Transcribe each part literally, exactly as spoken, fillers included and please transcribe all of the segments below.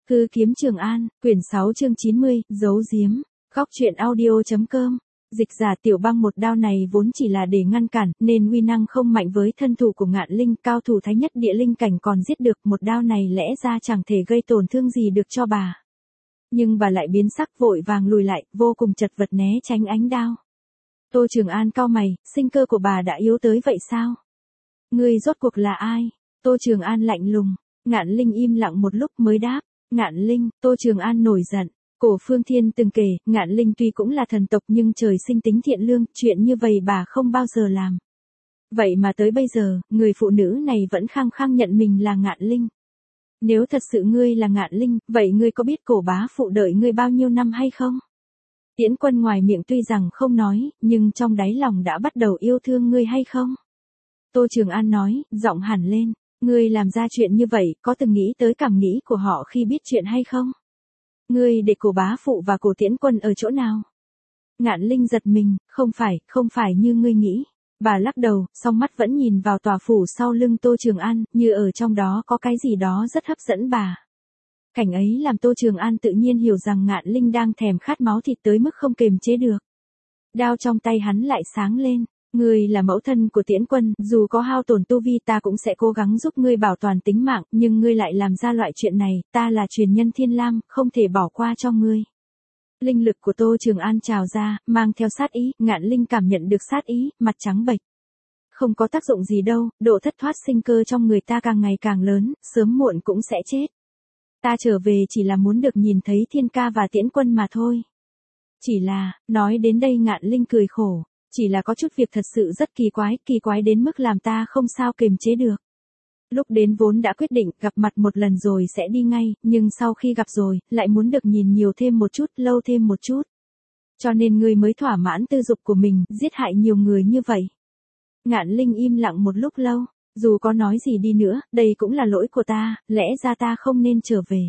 Hư kiếm Trường An, quyển sáu chương chín mươi, giấu giếm. Góc truyện audio.com. Dịch giả Tiểu Băng một đao này vốn chỉ là để ngăn cản, nên uy năng không mạnh với thân thủ của Ngạn Linh, cao thủ thái nhất địa linh cảnh còn giết được, một đao này lẽ ra chẳng thể gây tổn thương gì được cho bà. Nhưng bà lại biến sắc, vội vàng lùi lại, vô cùng chật vật né tránh ánh đao. Tô Trường An cau mày, sinh cơ của bà đã yếu tới vậy sao? Ngươi rốt cuộc là ai? Tô Trường An lạnh lùng. Ngạn Linh im lặng một lúc mới đáp. Ngạn Linh. Tô Trường An nổi giận. Cổ Phương Thiên từng kể, Ngạn Linh tuy cũng là thần tộc nhưng trời sinh tính thiện lương, chuyện như vậy bà không bao giờ làm. Vậy mà tới bây giờ, người phụ nữ này vẫn khăng khăng nhận mình là Ngạn Linh. Nếu thật sự ngươi là Ngạn Linh, vậy ngươi có biết cổ bá phụ đợi ngươi bao nhiêu năm hay không? Tiễn Quân ngoài miệng tuy rằng không nói, nhưng trong đáy lòng đã bắt đầu yêu thương ngươi hay không? Tô Trường An nói, giọng hẳn lên. Ngươi làm ra chuyện như vậy, có từng nghĩ tới cảm nghĩ của họ khi biết chuyện hay không? Ngươi để cổ bá phụ và cổ Tiễn Quân ở chỗ nào? Ngạn Linh giật mình, không phải, không phải như ngươi nghĩ. Bà lắc đầu, song mắt vẫn nhìn vào tòa phủ sau lưng Tô Trường An, như ở trong đó có cái gì đó rất hấp dẫn bà. Cảnh ấy làm Tô Trường An tự nhiên hiểu rằng Ngạn Linh đang thèm khát máu thịt tới mức không kềm chế được. Đao trong tay hắn lại sáng lên. Ngươi là mẫu thân của Tiễn Quân, dù có hao tổn tu vi ta cũng sẽ cố gắng giúp ngươi bảo toàn tính mạng, nhưng ngươi lại làm ra loại chuyện này, ta là truyền nhân Thiên Lam, không thể bỏ qua cho ngươi. Linh lực của Tô Trường An trào ra, mang theo sát ý, Ngạn Linh cảm nhận được sát ý, mặt trắng bệch. Không có tác dụng gì đâu, độ thất thoát sinh cơ trong người ta càng ngày càng lớn, sớm muộn cũng sẽ chết. Ta trở về chỉ là muốn được nhìn thấy Thiên Ca và Tiễn Quân mà thôi. Chỉ là, nói đến đây Ngạn Linh cười khổ. Chỉ là có chút việc thật sự rất kỳ quái, kỳ quái đến mức làm ta không sao kềm chế được. Lúc đến vốn đã quyết định gặp mặt một lần rồi sẽ đi ngay, nhưng sau khi gặp rồi, lại muốn được nhìn nhiều thêm một chút, lâu thêm một chút. Cho nên ngươi mới thỏa mãn tư dục của mình, giết hại nhiều người như vậy. Ngạn Linh im lặng một lúc lâu, dù có nói gì đi nữa, đây cũng là lỗi của ta, lẽ ra ta không nên trở về.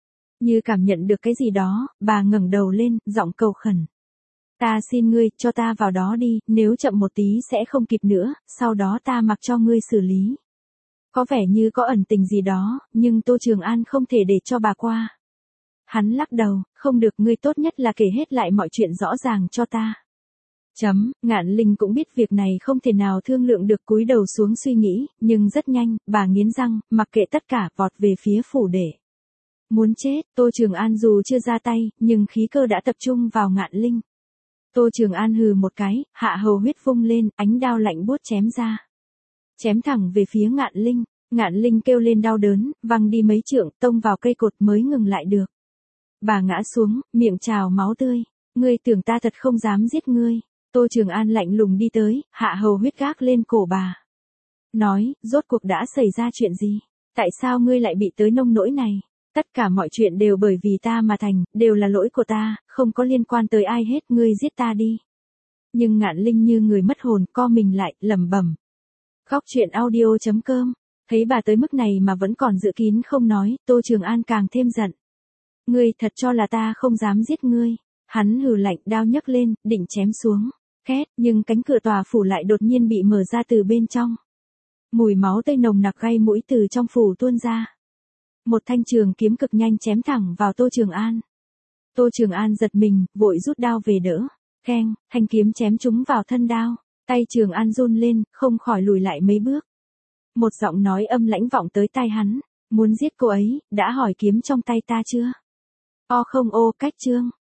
Như cảm nhận được cái gì đó, bà ngẩng đầu lên, giọng cầu khẩn. Ta xin ngươi, cho ta vào đó đi, nếu chậm một tí sẽ không kịp nữa, sau đó ta mặc cho ngươi xử lý. Có vẻ như có ẩn tình gì đó, nhưng Tô Trường An không thể để cho bà qua. Hắn lắc đầu, không được, ngươi tốt nhất là kể hết lại mọi chuyện rõ ràng cho ta. Chấm, Ngạn Linh cũng biết việc này không thể nào thương lượng được, cúi đầu xuống suy nghĩ, nhưng rất nhanh, bà nghiến răng, mặc kệ tất cả, vọt về phía phủ để. Muốn chết, Tô Trường An dù chưa ra tay, nhưng khí cơ đã tập trung vào Ngạn Linh. Tô Trường An hừ một cái, hạ hầu huyết vung lên, ánh đao lạnh buốt chém ra. Chém thẳng về phía Ngạn Linh, Ngạn Linh kêu lên đau đớn, văng đi mấy trượng, tông vào cây cột mới ngừng lại được. Bà ngã xuống, miệng trào máu tươi. Ngươi tưởng ta thật không dám giết ngươi. Tô Trường An lạnh lùng đi tới, hạ hầu huyết gác lên cổ bà. Nói, rốt cuộc đã xảy ra chuyện gì? Tại sao ngươi lại bị tới nông nỗi này? Tất cả mọi chuyện đều bởi vì ta mà thành, đều là lỗi của ta, không có liên quan tới ai hết, ngươi giết ta đi. Nhưng Ngạn Linh như người mất hồn, co mình lại, lẩm bẩm. Góc truyện audio.com, thấy bà tới mức này mà vẫn còn giữ kín không nói, Tô Trường An càng thêm giận. Ngươi thật cho là ta không dám giết ngươi. Hắn hừ lạnh, đao nhấc lên, định chém xuống. Khét, nhưng cánh cửa tòa phủ lại đột nhiên bị mở ra từ bên trong. Mùi máu tươi nồng nặc gây mũi từ trong phủ tuôn ra. Một thanh trường kiếm cực nhanh chém thẳng vào Tô Trường An. Tô Trường An giật mình, vội rút đao về đỡ. Keng, thanh kiếm chém trúng vào thân đao. Tay Trường An run lên, không khỏi lùi lại mấy bước. Một giọng nói âm lãnh vọng tới tai hắn. Muốn giết cô ấy, đã hỏi kiếm trong tay ta chưa? O không ô, cách chương.